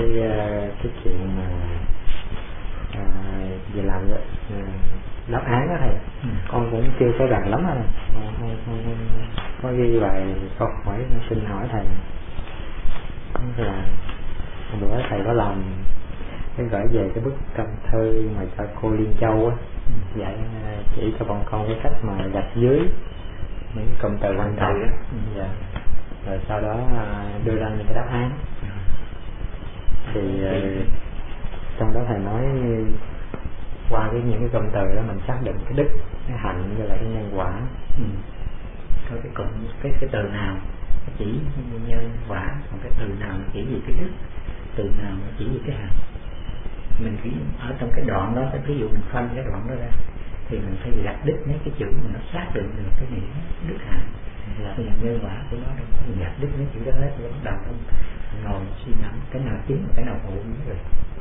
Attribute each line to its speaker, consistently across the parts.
Speaker 1: cái chuyện mà về làm đáp án đó thầy, con cũng chưa có rành lắm rồi, không có ghi bài câu hỏi xin hỏi thầy là bữa thầy có làm cái gửi về cái bức tâm thư mà cho cô Liên Châu á, dạy chỉ cho con cái cách mà gạch dưới những cụm từ quan trọng, dạ. Rồi sau đó đưa ra những cái đáp án. Thì trong đó thầy nói qua những cái cụm từ đó mình xác định cái đức, cái hạnh với lại cái nhân quả.
Speaker 2: Thôi cái từ nào chỉ nhân quả, còn cái từ nào chỉ gì cái đức, từ nào chỉ gì cái hạnh. Mình chỉ ở trong cái đoạn đó, ví dụ mình phân cái đoạn đó ra thì mình phải gạch đích mấy cái chữ mà nó xác định được cái nghĩa đức hạnh. Thì nhân quả của nó đâu có gạch đích mấy chữ đó hết, rồi bắt đầu không ngồi suy ngẫm cái nào chính cái nào hữu rồi.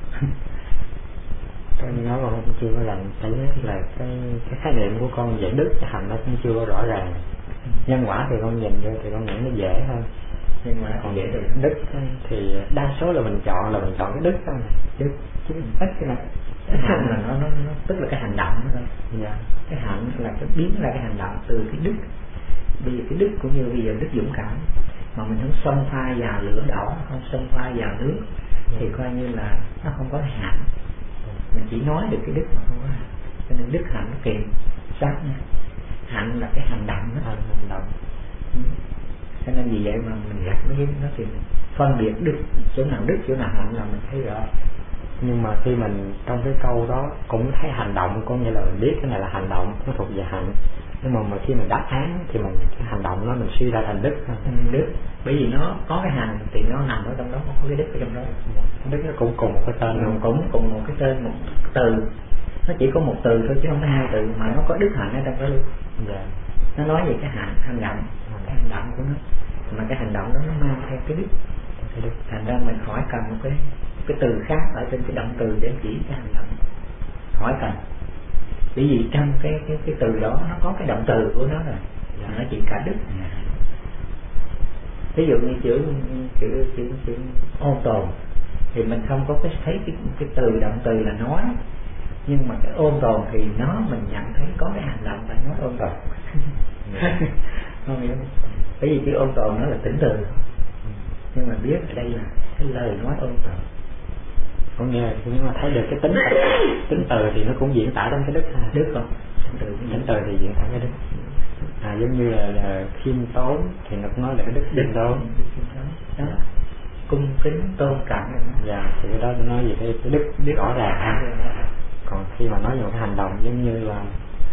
Speaker 1: Cái nói mà cũng chưa có làm thấy là cái khái niệm của con về đức cái hạnh nó cũng chưa có rõ ràng. Nhân quả thì con nhìn vô thì con nghĩ nó dễ hơn,
Speaker 2: nhưng mà còn dễ được
Speaker 1: đức thì đa số là mình chọn cái đức thôi, chứ ít cái này.
Speaker 2: Cái hạnh là nó tức là cái hành động đó thôi.
Speaker 1: Dạ.
Speaker 2: Cái hạnh là cái biến ra cái hành động từ cái đức. Bây giờ cái đức cũng như bây giờ đức dũng cảm mà mình không xông pha vào lửa đỏ, không xông pha vào nước thì coi như là nó không có hạnh. Mình chỉ nói được cái đức mà không có hạnh. Cho nên đức hạnh nó kỳ sát nha. Hạnh là cái hành động đó, hành động. Cho nên vì vậy mà mình gặp mấy cái nó thì mình phân biệt đức, chỗ nào đức chỗ nào hạnh là mình thấy rõ.
Speaker 1: Nhưng mà khi mình trong cái câu đó cũng thấy hành động, có nghĩa là mình biết cái này là hành động, nó thuộc về hạnh. Nhưng mà khi mình đáp án thì mình cái hành động đó mình suy ra thành đức.
Speaker 2: Đức, bởi vì nó có cái hành thì nó nằm ở trong đó, có cái đức ở trong đó.
Speaker 1: Đức nó cũng cùng một cái tên,
Speaker 2: cũng cùng một cái tên, một từ. Nó chỉ có một từ thôi chứ không có hai từ, mà nó có đức hạnh ở trong đó luôn.
Speaker 1: Dạ.
Speaker 2: Nó nói về cái hành động, cái hành động của nó, mà cái hành động đó nó mang theo cái đức. Thành ra mình hỏi cần một cái từ khác ở trên cái động từ để chỉ cái hành động. Hỏi cần. Bởi vì trong cái từ đó nó có cái động từ của nó rồi, nó chỉ cả đức. Ví dụ như chữ ôn tồn thì mình không có thấy cái từ động từ là nói, nhưng mà cái ôn tồn thì mình nhận thấy có cái hành động phải nói ôn tồn. Không hiểu. Bởi vì chữ ôn tồn nó là tính từ, nhưng mà biết ở đây là cái lời nói ôn tồn.
Speaker 1: Có nghĩa là nhưng mà thấy được cái tính từ thì nó cũng diễn tả trong cái đức ha.
Speaker 2: Đức không?
Speaker 1: Tính từ thì diễn tả cái đức. Giống như là khiêm tốn thì nó cũng nói là cái đức khiêm tốn.
Speaker 2: Đó. Cung kính tôn trọng.
Speaker 1: Dạ, thì cái đó nó nói về cái đức rõ ràng ha. Còn khi mà nói về một cái hành động giống như là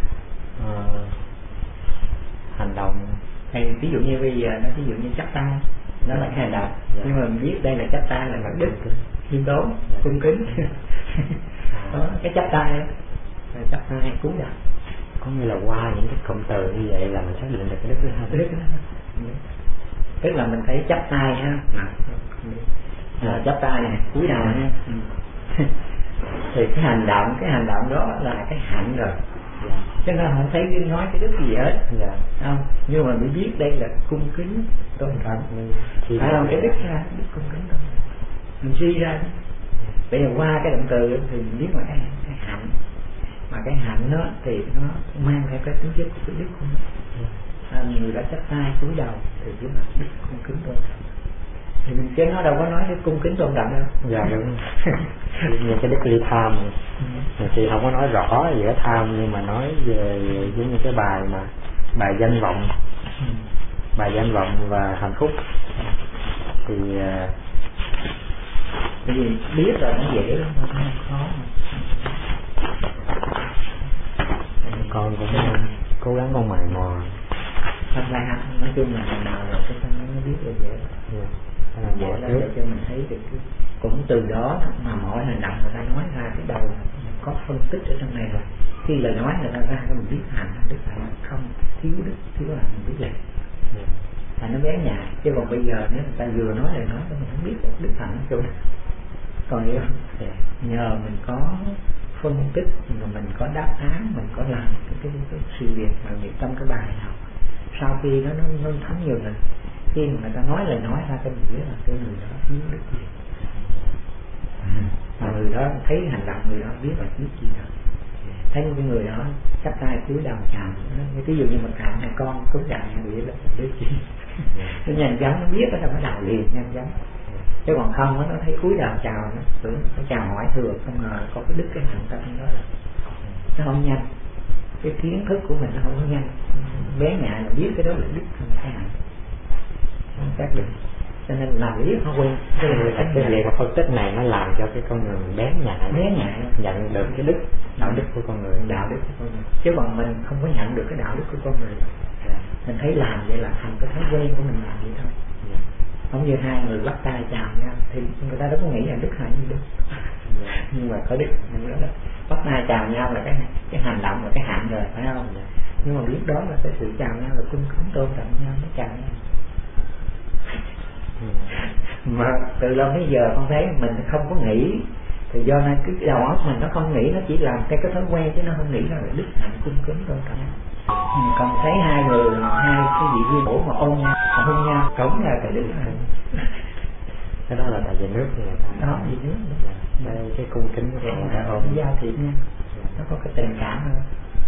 Speaker 1: hành động
Speaker 2: hay ví dụ như bây giờ nó ví dụ như chắp tay, nó là cái hành động. Dạ. Nhưng mà mình biết đây là chắp tay là bằng đức, khiêm tốn, cung kính. Đó, cái chắp tay đó, chắp tay cúi đầu.
Speaker 1: Có nghĩa là qua những cái cụm từ như vậy là mình xác định được cái đức thứ hai.
Speaker 2: Đức đó. Tức là mình thấy chắp tay ha, chắp tay này, cúi đầu nha. Thì cái hành động đó là cái hạnh rồi. Dạ. Cho nên không thấy nói cái đức gì hết. Dạ. Không, nhưng mà mình biết đây là cung kính tôn trọng. Thì phải làm cái đức ra, đức cung kính tôn trọng. Mình suy ra. Bây giờ qua cái động từ thì mình biết là cái hạnh. Mà cái hạnh đó thì nó mang theo cái tính chất của cái đức của nó. Người đã chắp tay cúi đầu thì chỉ là đức cung kính tôn trọng. Thì mình chứ nó đâu có nói cái cung kính tôn trọng đâu.
Speaker 1: Dạ đúng. Như cái đức ly tham thì không có nói rõ về cái tham, nhưng mà nói về giống như cái bài danh vọng, bài danh vọng và hạnh phúc thì
Speaker 2: bởi vì biết rồi nó dễ lắm, không khó.
Speaker 1: Con cũng cố gắng con mày mò.
Speaker 2: Thật ra nói chung là lần nào rồi chúng ta mới biết được dễ. Dễ là để cho mình thấy được cái, cũng từ đó mà mỗi hành động người ta nói ra cái đầu có phân tích ở trong này rồi. Khi lời nói người ta ra mình biết hành đức hạnh không, thiếu đức thiếu hạnh mình biết liền. Thành nó bé nhạy. Chứ còn bây giờ nếu người ta vừa nói lời nói mình không biết được đức hạnh ở chỗ nào. Còn hiểu không? Nhờ mình có phân tích, mà mình có đáp án, mình có làm cái sự việc mà trong cái bài học. Sau khi nó thấm nhiều lần, khi mà người ta nói lời nói ra cái mình biết là cái người đó thiếu đức gì. mà người đó thấy hành động người đó biết là biết gì đó, thấy một cái người đó chắp tay cúi đầu chào, ví dụ như mình chào này con cúi chào vậy là biết gì, nó nhanh chóng nó biết nó mới đầu liền nhanh chóng, chứ còn không nó thấy cúi đầu chào nó tưởng nó chào hỏi thừa, không ngờ có cái đức cái hạnh tâm đó là nó không nhanh, cái kiến thức của mình nó không có nhanh, bé nhại là biết cái đó là đức không phải hạnh, không xác định, cho nên làm biết nó quen
Speaker 1: cái việc phân tích này nó làm cho cái con người bé nhại nhận được cái đức đạo đức của con người,
Speaker 2: đạo đức của con người, chứ còn mình không có nhận được cái đạo đức của con người. Mình thấy làm vậy là thành cái thói quen của mình làm vậy thôi. Không như hai người bắt tay chào nhau thì người ta đâu có nghĩ là đức hạnh gì đâu, nhưng mà có đức mình đó bắt tay chào nhau là cái hành động là cái hạnh rồi, phải không? Nhưng mà biết đó là cái sự chào nhau là cung kính tôn trọng nhau mới chào nhau. Mà từ lâu đến giờ con thấy mình không có nghĩ, thì do nên cái đầu óc mình nó không nghĩ, nó chỉ làm cái thói quen chứ nó không nghĩ là đức hạnh cung kính tôn trọng. Còn thấy hai người, hai cái vị viên bổ mà ôm nhau, mà hôn nhau, cũng là cái đức hạnh.
Speaker 1: Cái đó là tại vì nước người ta
Speaker 2: đó, vì nước
Speaker 1: đây cái cung kính của người ta ôm
Speaker 2: giao thiệp nha, nó có cái tình cảm hơn.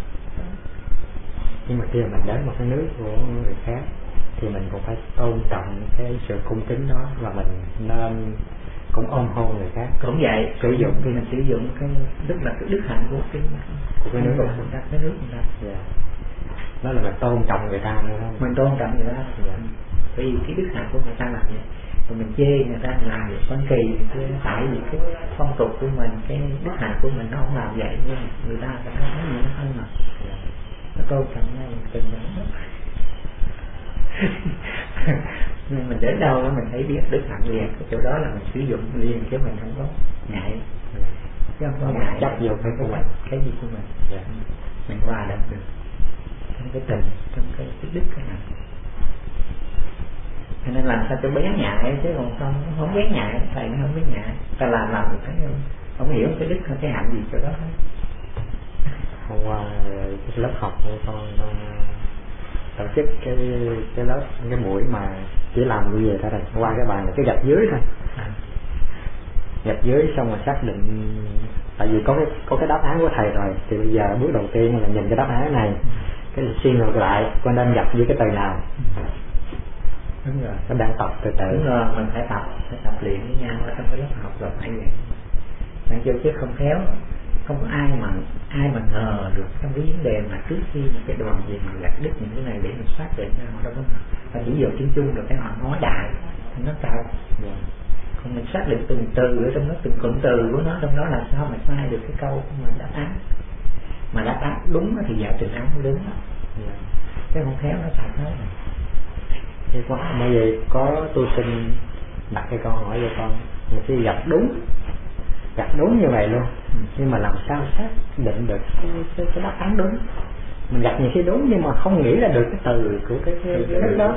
Speaker 1: Nhưng mà khi mà mình đến một cái nước của người khác thì mình cũng phải tôn trọng cái sự cung kính đó, và mình nên cũng ôm hôn người khác.
Speaker 2: Cũng vậy, sử dụng khi mình sử dụng cái đức là cái đức hạnh của cái nước của người ta, cái nước người ta.
Speaker 1: Đó là mình tôn trọng người ta nữa không?
Speaker 2: Mình tôn trọng người ta. Bởi vì cái đức hạnh của người ta làm vậy, còn mình chê người ta làm vậy con kỳ, tại vì cái phong tục của mình, cái đức hạnh của mình nó không làm vậy, nhưng người ta phải nói gì nó hơn mà. Nó tôn trọng nhau từng đó. Nhưng mình đến đâu đó mình thấy biết đức hạnh liền, cái chỗ đó là mình sử dụng liền, chứ mình không có ngại, chứ không có ngại
Speaker 1: chấp vô cái của mình,
Speaker 2: cái gì của mình. Mình hòa đồng được trong cái tình, trong cái đức cái hạnh. Cho nên làm sao cho bé nhại, chứ còn không bé nhại, thầy nó không bé nhại, ta làm mình thấy không hiểu cái đức cái hạnh gì chỗ đó hết.
Speaker 1: Hôm qua cái lớp học của con tổ chức cái lớp cái buổi mà chỉ làm như vậy thôi, qua cái bàn là cái gạch dưới thôi, gạch dưới xong rồi xác định, tại vì có cái đáp án của thầy rồi, thì bây giờ bước đầu tiên là nhìn cái đáp án này, cái suy ngược lại con nên gặp với cái từ nào.
Speaker 2: Đúng rồi,
Speaker 1: nó đang tập từ từ.
Speaker 2: Đúng rồi, mình phải tập luyện với nhau ở trong cái lớp học rồi phải vậy. Bạn chưa chứ không khéo, không có ai mà ngờ được trong cái vấn đề mà trước khi mà cái đoàn gì mà gặt đứt những cái này để mình xác định ra họ đâu có ngờ. Và chỉ dựa tiếng chung rồi cái họ nói đại thì nó cao. Còn mình xác định từng từ ở trong đó, từng cụm từ của nó trong đó là sao mà sai được cái câu mà đáp án. Mà đáp án đúng thì giải trình án mới đúng đó. Chứ không khéo nó sai hết.
Speaker 1: Thế quá, bây giờ có tu sinh đặt cái câu hỏi cho con, mình khi gặp đúng như vậy luôn, nhưng mà làm sao xác định được cái đáp án đúng. Mình gặp nhiều khi đúng nhưng mà không nghĩ ra được cái từ của cái đó.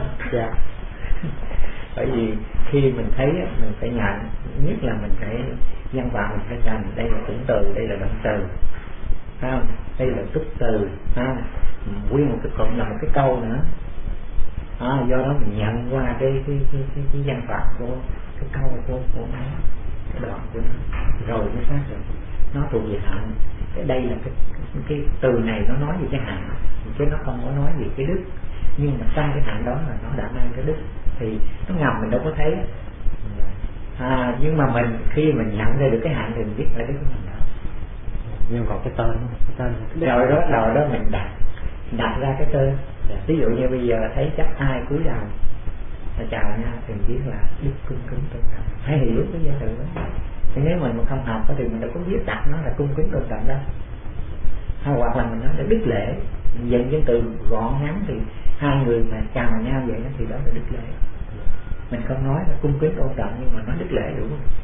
Speaker 2: Bởi vì khi mình thấy mình phải nhận, nhất là mình phải văn vào, mình phải rằng đây là cụm từ, đây là động từ, không? Đây là túc từ, không? Nguyên một cái cụm là một cái câu nữa. Do đó mình nhận qua cái văn pháp của cái câu của nó, cái đoạn của nó, rồi mới xác định nó thuộc về hạnh. Cái đây là cái từ này nó nói về cái hạnh, chứ nó không có nói về cái đức. Nhưng mà trong cái hạnh đó là nó đã mang cái đức, thì nó ngầm mình đâu có thấy. Nhưng mà mình khi mình nhận ra được cái hạnh thì mình biết là đức của mình đó.
Speaker 1: Nhưng còn cái tên
Speaker 2: rồi đó mình đặt ra cái tên. Ví dụ như bây giờ thấy chắc ai cúi đầu là chào nhau thì mình biết là đức cung kính tôn trọng, phải hiểu cái danh từ đó. Chứ nếu mình mà không học thì mình đâu có biết đặt nó là cung kính tôn trọng đâu. Hoặc là mình nói là đức lễ, mình dùng cái từ gọn ngắn thì hai người mà chào nhau vậy đó thì đó là đức lễ. Mình không nói là cung kính tôn trọng nhưng mà nói đức lễ đủ không?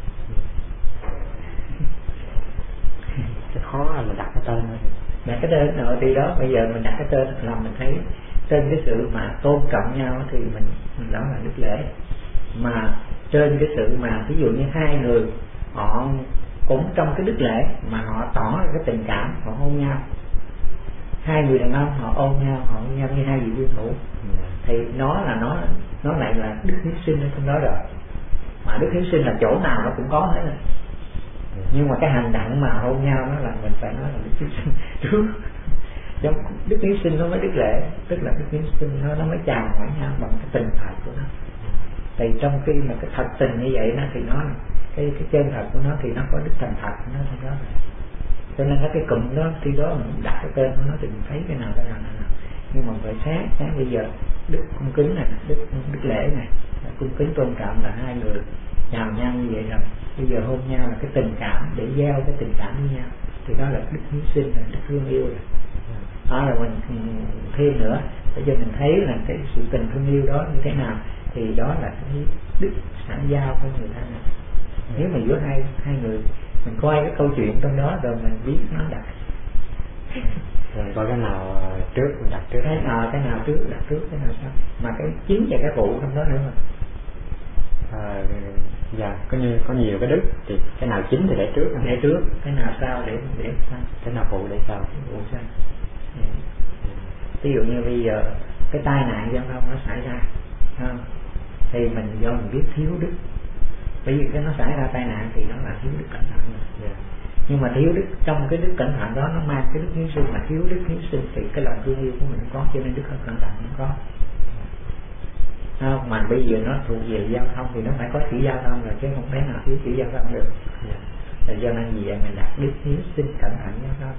Speaker 1: Cái khó là mình đặt cái tên thôi.
Speaker 2: Đặt cái tên rồi thì đó, bây giờ mình đặt cái tên là mình thấy trên cái sự mà tôn trọng nhau thì mình đó là đức lễ. Mà trên cái sự mà ví dụ như hai người họ cũng trong cái đức lễ mà họ tỏ ra cái tình cảm, họ hôn nhau, hai người đàn ông họ ôm nhau, họ hôn nhau như hai vị viên thủ, thì nó lại là đức hiếu sinh ở trong đó rồi. Mà đức hiếu sinh là chỗ nào nó cũng có hết rồi. Nhưng mà cái hành động mà hôn nhau nó là mình phải nói là đức hiếu sinh trước. Giống đức hiếu sinh nó mới đức lễ, tức là đức hiếu sinh nó mới chào hỏi nhau bằng cái tình thật của nó. Thì trong khi mà cái thật tình như vậy nó thì nó cái chân thật của nó thì nó có đức thành thật của nó trong đó. Cho nên cái cụm đó khi đó mình đặt cái tên của nó thì mình thấy cái nào. Nhưng mà phải sáng bây giờ đức cung kính này, đức lễ này, cung kính tôn trọng là hai người chào nhau như vậy rồi. Bây giờ hôn nhau là cái tình cảm, để gieo cái tình cảm với nhau, thì đó là đức hiếu sinh, là đức thương yêu rồi. Đó là mình thêm nữa để cho mình thấy là cái sự tình thương yêu đó như thế nào, thì đó là cái đức xã giao của người ta. Nếu mà giữa hai người mình coi cái câu chuyện trong đó rồi mình biết nó đặt
Speaker 1: rồi coi cái nào trước mình đặt trước,
Speaker 2: cái nào trước đặt trước, cái nào sau, mà cái chính và cái phụ trong đó nữa mà.
Speaker 1: Dạ, có nhiều cái đức thì cái nào chính thì để trước,
Speaker 2: cái nào sau để sau,
Speaker 1: cái nào phụ để sau.
Speaker 2: Ví dụ như bây giờ cái tai nạn giao thông nó xảy ra, thì mình do mình biết thiếu đức, bởi vì cái nó xảy ra tai nạn thì nó là thiếu đức cẩn thận. Nhưng mà thiếu đức, trong cái đức cẩn thận đó nó mang cái đức hiếu sinh, mà thiếu đức hiếu sinh thì cái lòng thương yêu của mình không có, cho nên đức cẩn thận không có. Mà bây giờ nó thuộc về giao thông thì nó phải có chữ giao thông rồi, chứ không thể nào thiếu chữ giao thông được. Thì do nên vì vậy mình đặt đức hiếu sinh cẩn thận giao thông.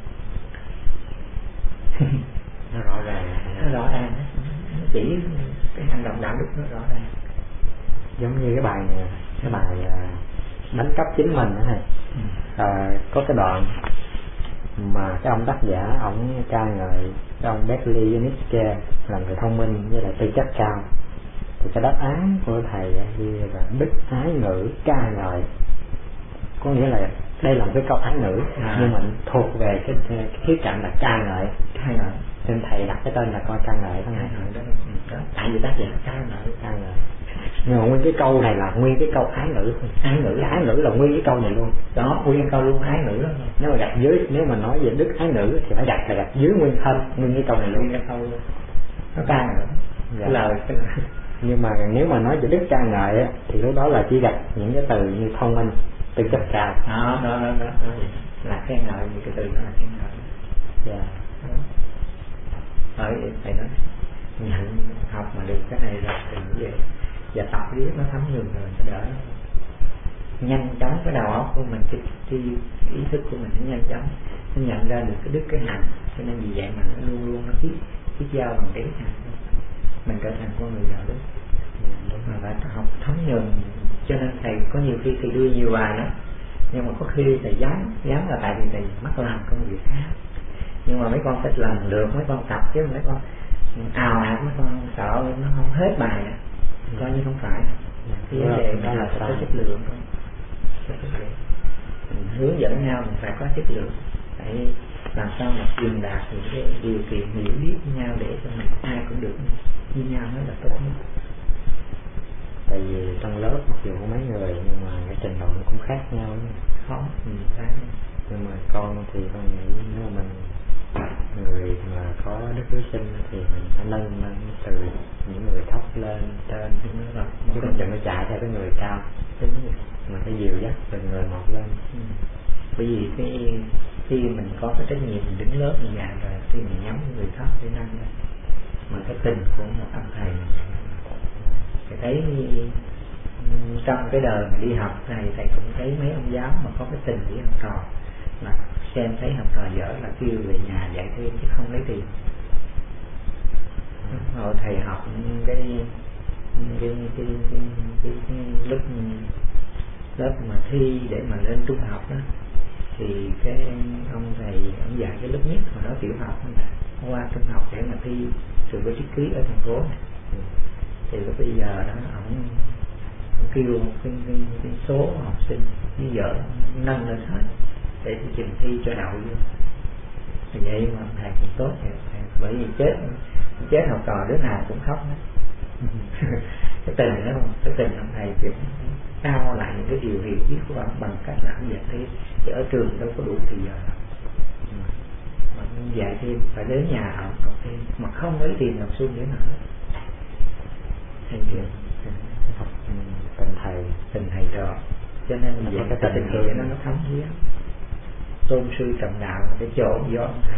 Speaker 1: Nó rõ ràng,
Speaker 2: nó chỉ cái hành động đạo đức nó rõ ràng.
Speaker 1: Giống như cái bài này, cái bài đánh cắp chính mình đó này. Có cái đoạn mà cái ông tác giả ông ca ngợi cái ông Berkeley Nietzsche là người thông minh với lại tư chất cao, thì cái đáp án của thầy ghi là đức ái ngữ ca ngợi, có nghĩa là đây là một cái câu ái ngữ nhưng mà thuộc về cái khía cạnh là ca ngợi, nên thầy đặt cái tên là coi ca ngợi đó.
Speaker 2: Tại vì tác giả ca ngợi,
Speaker 1: nhưng mà nguyên cái câu này là nguyên cái câu ái ngữ là nguyên cái câu này luôn
Speaker 2: đó, nguyên cái câu luôn ái ngữ đó.
Speaker 1: Nếu mà đặt dưới, nếu mà nói về đức ái ngữ thì phải đặt dưới nguyên cái câu này luôn,
Speaker 2: cái câu nó ca ngợi lời.
Speaker 1: Nhưng mà nếu mà nói về đức ca ngợi thì lúc đó là chỉ đặt những cái từ như thông minh, tư chất cao.
Speaker 2: Đó là khen ngợi, những cái từ đó là khen ngợi. Thầy nói nhận học mà được cái này là từ vậy, và tập riết nó thấm nhuần rồi sẽ đỡ nhanh chóng cái đầu óc của mình, cái ý thức của mình nó nhanh chóng nó nhận ra được cái đức cái hạnh. Cho nên vì vậy mà nó luôn luôn nó biết giao bằng cái hạnh, mình trở thành con người đạo đức mà phải học thấm nhuần. Cho nên thầy có nhiều khi thầy đưa nhiều bài đó, nhưng mà có khi thầy dám là tại vì thầy mắc làm công việc khác. Nhưng mà mấy con thích làm được, mấy con tập, chứ mấy con ào ạt, mấy con sợ nó không hết bài đó. Coi như không phải. Cái vấn đề đó là phải có chất lượng thôi. Mình hướng dẫn nhau mình phải có chất lượng, phải làm sao mà truyền đạt những cái điều kiện hiểu biết với nhau để cho mình ai cũng được như nhau, nó là tốt nhất.
Speaker 1: Tại vì trong lớp mặc dù có mấy người nhưng mà cái trình độ cũng khác nhau,
Speaker 2: khó
Speaker 1: nhưng mà con thì con nghĩ nếu mà mình người mà có đức hiếu sinh thì mình phải nâng từ những người thấp lên trên, chứ mình đừng có chạy theo cái người cao, mình phải dìu dắt từ người một lên.
Speaker 2: Bởi vì khi mình có cái trách nhiệm mình đứng lớp như vậy rồi thì mình nhắm người thấp để nâng lên, mà cái tình của một ông thầy thì thấy trong cái đời mà đi học này, thầy cũng thấy mấy ông giáo mà có cái tình với học trò, mà xem thấy học trò dở là kêu về nhà dạy thêm chứ không lấy tiền. Rồi thầy học cái lớp mà thi để mà lên trung học đó, thì cái ông thầy ông dạy cái lớp nhất mà nó tiểu học là qua trung học để mà thi sự có chữ ký ở thành phố này. Thì lúc bây giờ đó ông kêu cái số học sinh như vợ nâng lên hết để trình thi cho đậu vô. Thì vậy mà thầy cũng tốt vậy, bởi vì chết học trò đứa nào cũng khóc hết. Cái tình đó, cái tình ông thầy kiểu cao lại những cái điều hiểu biết của ông bằng cách là ông dạy thêm, chứ ở trường đâu có đủ thì giờ mà dạy thêm phải đến nhà học thêm mà không lấy tiền đồng xu nữa hết. Thầy chuyện
Speaker 1: tình thầy
Speaker 2: trò cho nên mình cái tình nghĩa nó thấm thía. Tôn sư trọng đạo là cái chỗ do ông thầy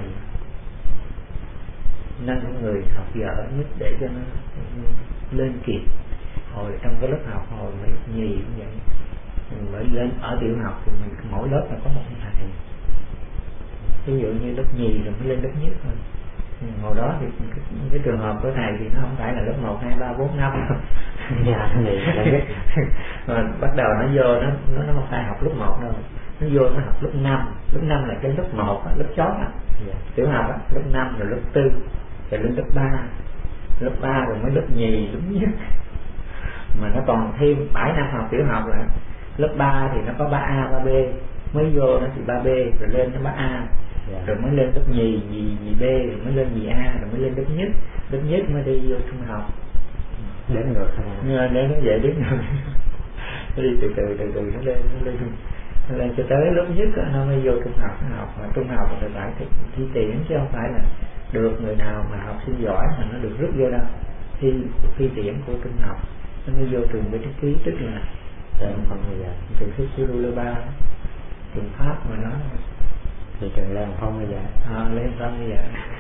Speaker 2: nâng người học dở nhất để cho nó lên kịp. Hồi trong cái lớp học hồi nhì cũng vậy, mình mới lên ở tiểu học thì mình mỗi lớp là có một thầy. Ví dụ như lớp nhì rồi mới lên lớp nhất thôi. Hồi đó thì cái trường hợp của thầy thì nó không phải là lớp 1, 2, 3, 4, 5
Speaker 1: dạ
Speaker 2: mà bắt đầu nó vô nó không phải học lớp 1 đâu, nó vô nó học lớp 5. Lớp 5 là cái lớp 1 lớp chót tiểu học lớp 5 rồi lớp 4 rồi lên lớp 3, lớp 3 rồi mới lớp nhì lớp nhất. Mà nó còn thêm 7 năm học tiểu học là lớp 3 thì nó có 3A 3B, mới vô nó thì 3B rồi lên nó 3A, rồi mới lên lớp nhì B rồi mới lên nhì A rồi mới lên lớp nhất mới đi vô trung học.
Speaker 1: Đến ngược thôi.
Speaker 2: Nếu nó vậy đến ngược nó đi từ từ nó lên cho tới lớp nhất đó, nó mới vô trung học. Nó học mà trung học thì phải thi tuyển chứ không phải là được người nào mà học sinh giỏi mà nó được rút vô đâu. Thi tuyển của trung học nó mới vô trường Bế Trí Ký, tức là trường Thích Sư Đu Lơ Ba, trường Pháp mà nó
Speaker 1: thì trường Lê Hồng Phong bây giờ
Speaker 2: Lê Hồng Phong bây giờ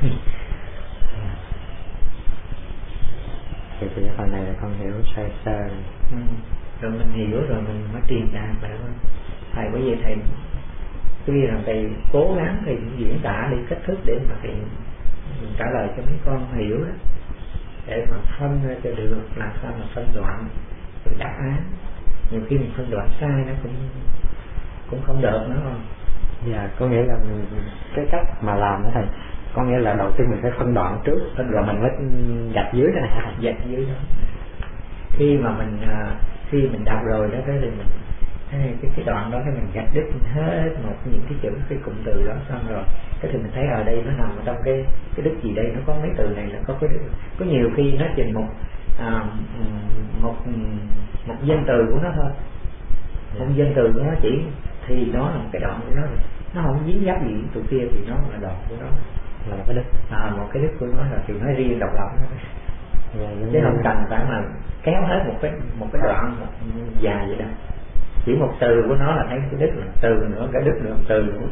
Speaker 1: thì phần này là con hiểu sơ
Speaker 2: rồi mình hiểu rồi mình mới truyền đạt lại thôi. Thầy bởi vì thầy tuy rằng thầy cố gắng thì diễn tả đi cách thức để mà thầy trả lời cho mấy con hiểu đó, để mà phân ra cho được làm sao mà phân đoạn rồi đáp án. Nhiều khi mình phân đoạn sai nó cũng không được nữa không.
Speaker 1: Dạ, có nghĩa là cái cách mà làm đó thầy, có nghĩa là đầu tiên mình phải phân đoạn trước, rồi mình mới gạch dưới cái này hả?
Speaker 2: Gạch dưới đó. Khi mà khi mình đọc rồi đó, thì mình cái đoạn đó cái mình gạch đứt hết một những cái chữ, cái cụm từ đó xong rồi cái thì mình thấy ở đây nó nằm ở trong cái đứt gì đây, nó có mấy từ này là có cái đứt. Có nhiều khi nó trình một danh từ của nó thôi, một danh từ của nó chỉ thì nó là một cái đoạn của nó rồi, nó không dính dấp gì tụi kia thì nó là đoạn của nó,
Speaker 1: là một cái đứt,
Speaker 2: một cái đứt của nó là thì nó riêng độc lập nó. Chứ không cần phải mà kéo hết một cái đoạn dài vậy đâu, chỉ một từ của nó là thấy cái đứt, là từ nữa cái đứt nữa từ nữa.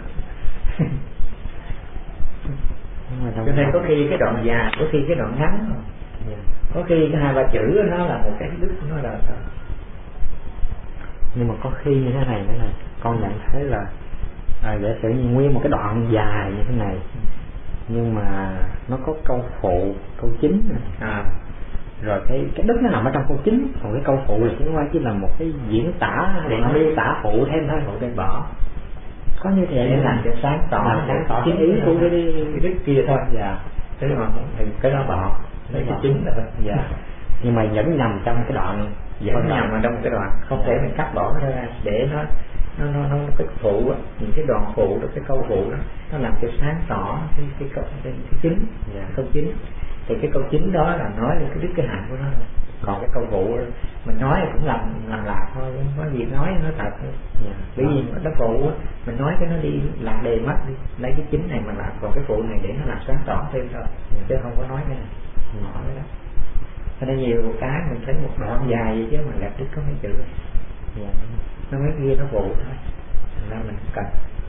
Speaker 2: Cho nên có khi cái đoạn dài, có khi cái đoạn ngắn, có khi cái 2-3 chữ nó là một cái đứt của nó là sao.
Speaker 1: Nhưng mà có khi như thế này nữa này, con nhận thấy là giả sử như nguyên một cái đoạn dài như thế này, nhưng mà nó có câu phụ, câu chính rồi cái đứt nó nằm ở trong câu chính, còn cái câu phụ là chỉ là một cái diễn tả để miêu tả phụ thêm thôi, phụ thêm bỏ. Có như thế
Speaker 2: để làm cho sáng tỏ
Speaker 1: chính ý của cái
Speaker 2: đứt kia thôi. Dạ. Thế mà cái đó bỏ, lấy cái chính rồi. Dạ.
Speaker 1: Nhưng mà vẫn nằm trong cái đoạn,
Speaker 2: vẫn nằm ở trong cái đoạn, không thể mình cắt bỏ nó ra để nó cái phụ á, những cái đoạn phụ đó, cái câu phụ đó nó làm cho sáng tỏ cái chính, câu chính. Thì cái câu chính đó là nói lên cái đứt cái hạnh của nó, còn cái câu phụ mình nói cũng làm lạc thôi, có gì nói nó thật thôi. Bởi vì nó phụ mình nói cái nó đi lạc đề mất đi, lấy cái chính này mà làm, còn cái phụ này để nó làm sáng tỏ thêm thôi, chứ không có nói cái này nhỏ đó. Cho nên nhiều cái mình thấy một đoạn dài vậy chứ mà gặp đứt có mấy chữ, nó mấy kia nó phụ thôi, thành ra mình cần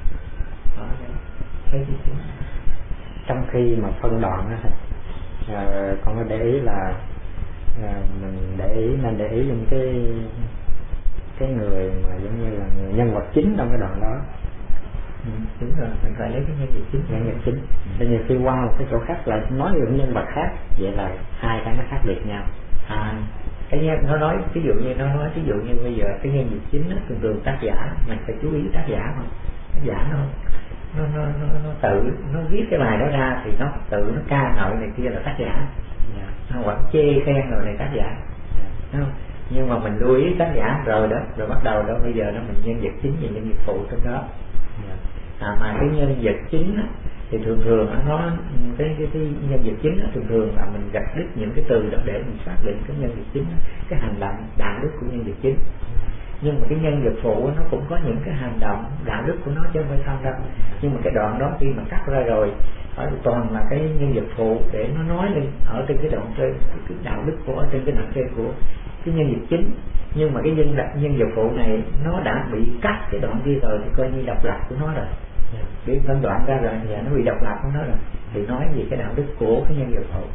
Speaker 2: thấy cái chính.
Speaker 1: Trong khi mà phân đoạn đó thầy, con có để ý là mình nên để ý những cái người mà giống như là người nhân vật chính trong cái đoạn đó.
Speaker 2: Đúng rồi, mình phải lấy cái nhân vật chính.
Speaker 1: Nên nhiều khi qua một cái chỗ khác lại nói về nhân vật khác, vậy là hai cái nó khác biệt nhau.
Speaker 2: Cái nó nói ví dụ như bây giờ cái nhân vật chính đó, thường tác giả mình phải chú ý tác giả không? Tác giả nó tự nó viết cái bài đó ra thì nó tự nó ca ngợi này kia là tác giả, nó hoặc chê khen rồi này tác giả, đúng không? Nhưng mà mình lưu ý tác giả rồi đó, rồi bắt đầu đó bây giờ nó mình nhân vật chính và nhân vật phụ trong đó. Mà cái nhân vật chính á, thì thường nó cái nhân vật chính á, thường là mình gạch đứt những cái từ đó để mình xác định cái nhân vật chính á, cái hành động đạo đức của nhân vật chính. Nhưng mà cái nhân vật phụ nó cũng có những cái hành động đạo đức của nó chứ không phải sao đâu. Nhưng mà cái đoạn đó khi mà cắt ra rồi ở toàn là cái nhân vật phụ để nó nói lên ở trên cái đoạn trên cái đạo đức của ở trên cái đoạn trên của cái nhân vật chính, nhưng mà cái nhân vật phụ này nó đã bị cắt cái đoạn kia rồi thì coi như độc lập của nó rồi, bị phân đoạn ra rồi, nó bị độc lập của nó rồi, thì nói gì cái đạo đức của cái nhân vật phụ.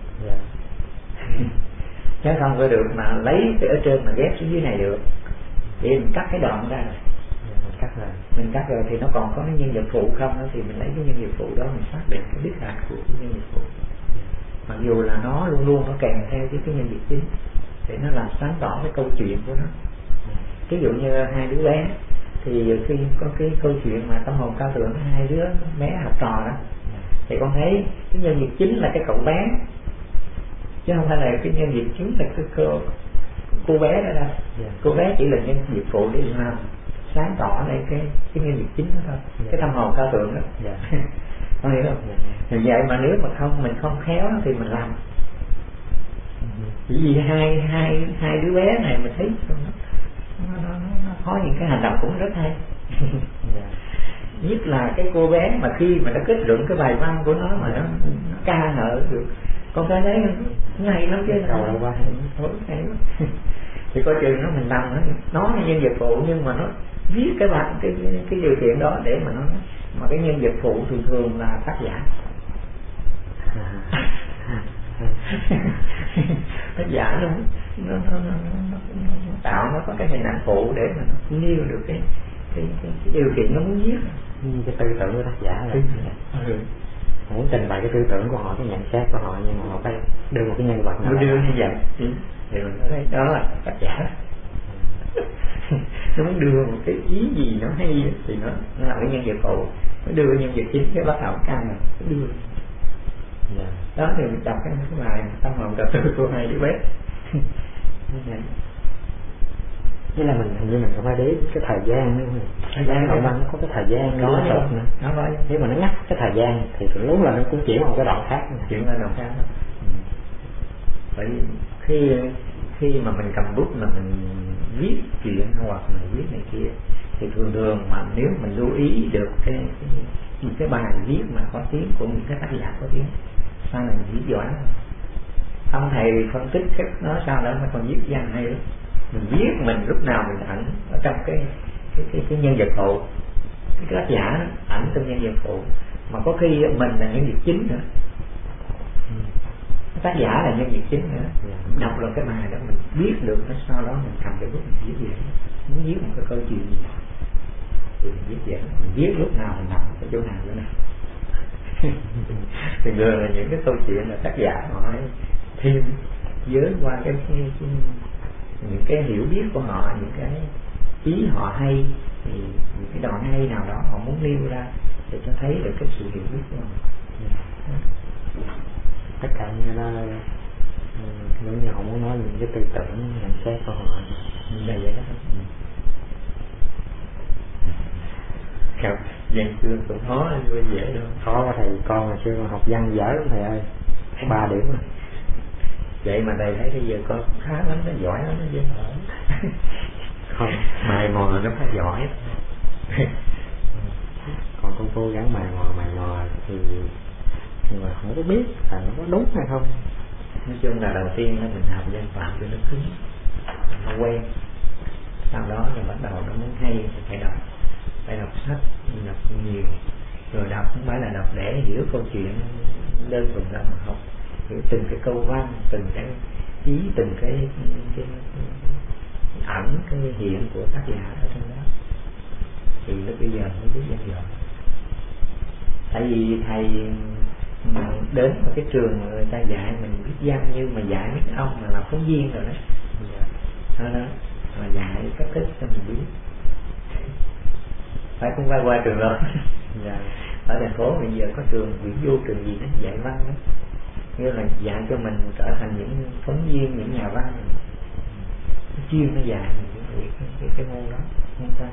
Speaker 2: Chứ không có được mà lấy từ ở trên mà ghép xuống dưới này được, vì mình cắt cái đoạn ra rồi. Mình cắt rồi thì nó còn có cái nhân vật phụ không đó, thì mình lấy cái nhân vật phụ đó mình xác định cái đích hạt của cái nhân vật phụ, mặc dù là nó luôn luôn nó kèm theo với cái nhân vật chính để nó làm sáng tỏ cái câu chuyện của nó. Ví dụ như hai đứa bé thì khi có cái câu chuyện mà tâm hồn cao thượng hai đứa bé học trò đó, thì con thấy cái nhân vật chính là cái cậu bé, chứ không phải là cái nhân vật chính là cái cô bé đó đâu. Cô bé chỉ là nhân vật phụ để làm sáng tỏ lên cái nhân vật chính đó thôi, cái tâm hồn cao thượng đó. Con hiểu không? Thì vậy mà nếu mà mình không khéo thì mình làm. Chỉ vì hai đứa bé này mình thấy nó có những cái hành động cũng rất hay. Nhất là cái cô bé mà khi mà nó kết luận cái bài văn của nó mà nó ca ngợi được, con thấy đấy nó hay lắm chứ. Thì coi chừng nó mình làm nó là nhân vật phụ, nhưng mà nó viết cái điều kiện đó để mà nó, mà cái nhân vật phụ thường là tác giả. Tác giả nó tạo nó có cái hình ảnh phụ để mà nó nêu được cái điều kiện nó muốn viết.
Speaker 1: Cái tư tưởng của tác giả là muốn trình bày cái tư tưởng của họ, cái nhận xét của họ, nhưng mà họ phải đưa một cái nhân vật nào
Speaker 2: đưa như vậy thì mình thấy đó là tác giả. Nó muốn đưa một cái ý gì nó hay thì nó làm cái nhân vật phụ, nó đưa nhân vật chính cái bắt đầu căng rồi nó đưa. Đó thì mình đọc cái bài tâm hồn cao thượng của hai đứa bé.
Speaker 1: Như là mình hình như mình cũng phải để cái thời gian nữa. Thời gian đoạn văn nó có cái thời gian đó nữa.
Speaker 2: Nó nói
Speaker 1: nếu mà nó ngắt cái thời gian thì lúc là nó cũng chuyển vào cái đoạn khác.
Speaker 2: Chuyển qua đoạn khác. Bởi khi mà mình cầm bút mà mình viết chuyện hoặc là viết này kia thì thường mà nếu mình lưu ý được cái bài viết mà có tiếng của những cái tác giả có tiếng, sau này mình viết giỏi. Ông thầy phân tích cái nó sao đó mà còn viết văn hay lắm. Mình viết mình lúc nào mình ảnh ở trong cái nhân vật phụ, cái tác giả ảnh trong nhân vật phụ, mà có khi mình là nhân vật chính nữa, tác giả là nhân vật chính nữa. Đọc lên cái bài đó mình biết được nó, sau đó mình cầm cái bút mình viết vậy, muốn viết một cái câu chuyện gì thì mình viết vậy, mình viết lúc nào mình nằm ở chỗ nào nữa nào. Thì thường là những cái câu chuyện là tác giả họ thêm giới qua những cái hiểu biết của họ, những cái ý họ hay, thì những cái đoạn hay nào đó họ muốn nêu ra để cho thấy được cái sự hiểu biết của họ.
Speaker 1: Tất cả như đó nếu như họ muốn nói những cái tư tưởng nhận xét của họ là vậy đó.
Speaker 2: Văn chương cũng khó như dễ đâu.
Speaker 1: Khó thầy, con hồi xưa học văn dở lắm thầy ơi, 3 điểm rồi.
Speaker 2: Vậy mà thầy thấy bây giờ con khá lắm, nó giỏi lắm nó dễ hỏi.
Speaker 1: Không,
Speaker 2: mày mò nó phải giỏi.
Speaker 1: Còn con cố gắng mày mò thì nhưng mà không có biết là nó có đúng hay không.
Speaker 2: Nói chung là đầu tiên là mình học danh phạm cho nó cứng, nó quen. Sau đó là bắt đầu nó muốn hay thì phải đọc sách, đọc nhiều. Rồi đọc không phải là đọc để hiểu câu chuyện đơn thuần đâu, mà học hiểu từng cái câu văn, từng cái ý, từng cái ẩn, cái hiện của tác giả ở trong đó. Thì lúc bây giờ mới biết văn giỏi. Tại vì thầy đến một cái trường mà người ta dạy mình viết văn, như mà dạy mấy ông mà làm phóng viên rồi đó, đó mà dạy cách thức cho mình biết. Phải không phải qua trường rồi. Ở thành phố bây giờ có trường Nguyễn Du, trường gì đó dạy văn đó, như là dạy cho mình trở thành những phóng viên, những nhà văn chuyên nó dạy mình cái môn đó, môn văn.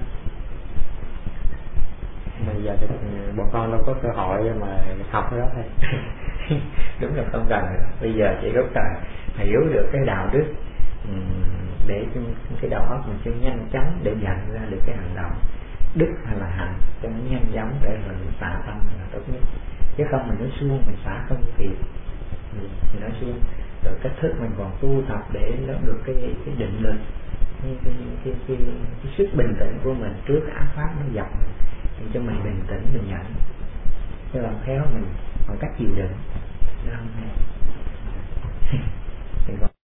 Speaker 1: Bây giờ thì bọn con đâu có cơ hội mà học cái đó thôi.
Speaker 2: Đúng là không cần. Bây giờ chỉ có cần hiểu được cái đạo đức, để cái đầu óc mình sẽ nhanh chóng để nhận ra được cái hành động đức hay là hành cho nó nhanh chóng để mình xả tâm là tốt nhất. Chứ không mình nói suông mình xả không kịp, mình nói suông rồi cách thức mình còn tu tập để nó được cái định lực, cái sức bình tĩnh của mình trước cái ác pháp nó dập để cho mình bình tĩnh, mình nhẫn, chứ làm khéo mình bằng cách chịu đựng, nó không hay.